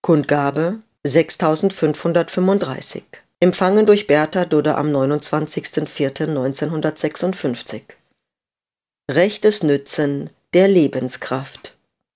Kundgabe 6535. Empfangen durch Bertha Dudde am 29.04.1956. Rechtes Nützen der Lebenskraft.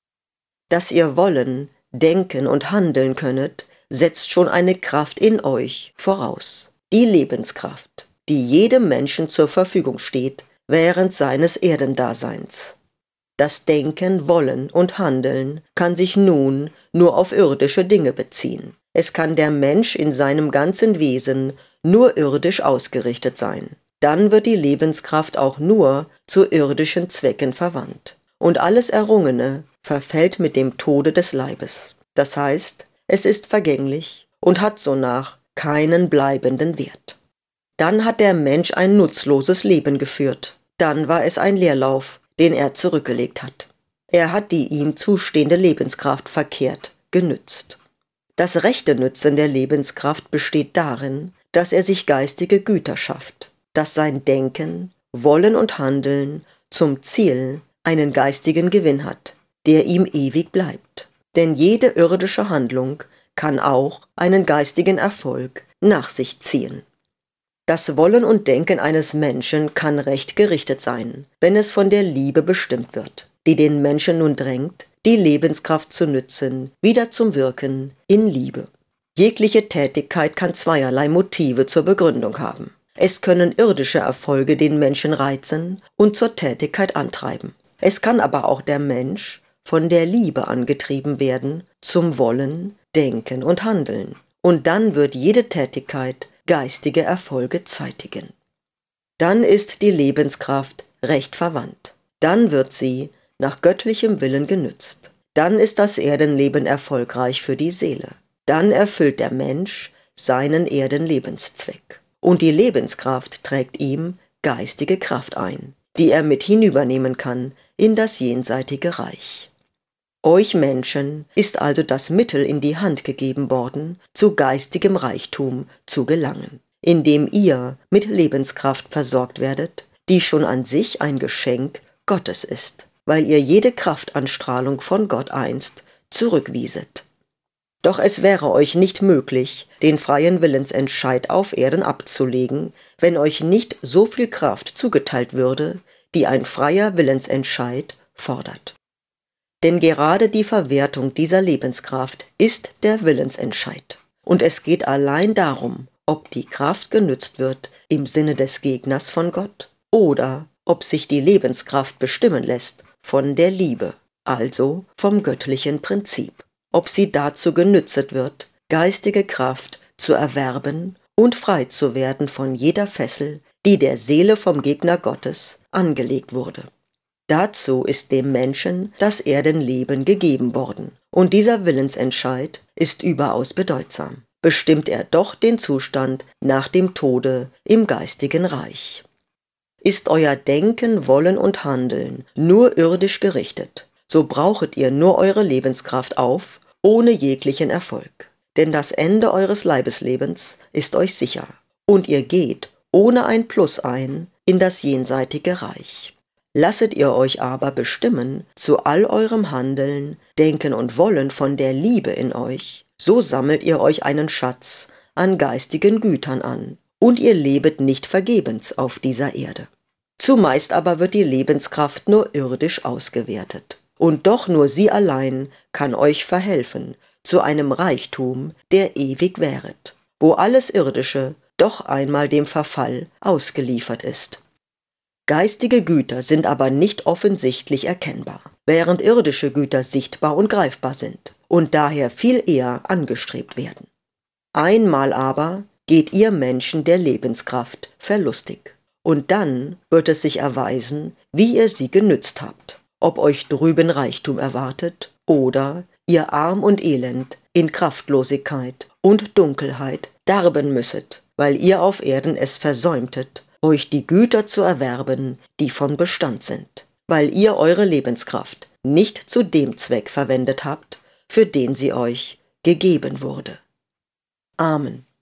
Dass ihr wollen, denken und handeln könnet, setzt schon eine Kraft in euch voraus. Die Lebenskraft, die jedem Menschen zur Verfügung steht während seines Erdendaseins. Das Denken, Wollen und Handeln kann sich nun nur auf irdische Dinge beziehen. Es kann der Mensch in seinem ganzen Wesen nur irdisch ausgerichtet sein. Dann wird die Lebenskraft auch nur zu irdischen Zwecken verwandt. Und alles Errungene verfällt mit dem Tode des Leibes. Das heißt, es ist vergänglich und hat sonach keinen bleibenden Wert. Dann hat der Mensch ein nutzloses Leben geführt. Dann war es ein Leerlauf, den er zurückgelegt hat. Er hat die ihm zustehende Lebenskraft verkehrt genützt. Das rechte Nützen der Lebenskraft besteht darin, dass er sich geistige Güter schafft, dass sein Denken, Wollen und Handeln zum Ziel einen geistigen Gewinn hat, der ihm ewig bleibt. Denn jede irdische Handlung kann auch einen geistigen Erfolg nach sich ziehen. Das Wollen und Denken eines Menschen kann recht gerichtet sein, wenn es von der Liebe bestimmt wird, die den Menschen nun drängt, die Lebenskraft zu nützen, wieder zum Wirken in Liebe. Jegliche Tätigkeit kann zweierlei Motive zur Begründung haben. Es können irdische Erfolge den Menschen reizen und zur Tätigkeit antreiben. Es kann aber auch der Mensch von der Liebe angetrieben werden zum Wollen, Denken und Handeln. Und dann wird jede Tätigkeit geistige Erfolge zeitigen. Dann ist die Lebenskraft recht verwandt. Dann wird sie nach göttlichem Willen genützt. Dann ist das Erdenleben erfolgreich für die Seele. Dann erfüllt der Mensch seinen Erdenlebenszweck. Und die Lebenskraft trägt ihm geistige Kraft ein, die er mit hinübernehmen kann in das jenseitige Reich. Euch Menschen ist also das Mittel in die Hand gegeben worden, zu geistigem Reichtum zu gelangen, indem ihr mit Lebenskraft versorgt werdet, die schon an sich ein Geschenk Gottes ist, weil ihr jede Kraftanstrahlung von Gott einst zurückwieset. Doch es wäre euch nicht möglich, den freien Willensentscheid auf Erden abzulegen, wenn euch nicht so viel Kraft zugeteilt würde, die ein freier Willensentscheid fordert. Denn gerade die Verwertung dieser Lebenskraft ist der Willensentscheid. Und es geht allein darum, ob die Kraft genützt wird im Sinne des Gegners von Gott oder ob sich die Lebenskraft bestimmen lässt von der Liebe, also vom göttlichen Prinzip. Ob sie dazu genützt wird, geistige Kraft zu erwerben und frei zu werden von jeder Fessel, die der Seele vom Gegner Gottes angelegt wurde. Dazu ist dem Menschen das Erdenleben gegeben worden, und dieser Willensentscheid ist überaus bedeutsam. Bestimmt er doch den Zustand nach dem Tode im geistigen Reich. Ist euer Denken, Wollen und Handeln nur irdisch gerichtet, so brauchet ihr nur eure Lebenskraft auf, ohne jeglichen Erfolg. Denn das Ende eures Leibeslebens ist euch sicher, und ihr geht ohne ein Plus ein in das jenseitige Reich. Lasset ihr euch aber bestimmen zu all eurem Handeln, Denken und Wollen von der Liebe in euch, so sammelt ihr euch einen Schatz an geistigen Gütern an, und ihr lebet nicht vergebens auf dieser Erde. Zumeist aber wird die Lebenskraft nur irdisch ausgewertet, und doch nur sie allein kann euch verhelfen zu einem Reichtum, der ewig währet, wo alles Irdische doch einmal dem Verfall ausgeliefert ist. Geistige Güter sind aber nicht offensichtlich erkennbar, während irdische Güter sichtbar und greifbar sind und daher viel eher angestrebt werden. Einmal aber geht ihr Menschen der Lebenskraft verlustig, und dann wird es sich erweisen, wie ihr sie genützt habt, ob euch drüben Reichtum erwartet oder ihr arm und elend in Kraftlosigkeit und Dunkelheit darben müsset, weil ihr auf Erden es versäumtet, euch die Güter zu erwerben, die von Bestand sind, weil ihr eure Lebenskraft nicht zu dem Zweck verwendet habt, für den sie euch gegeben wurde. Amen.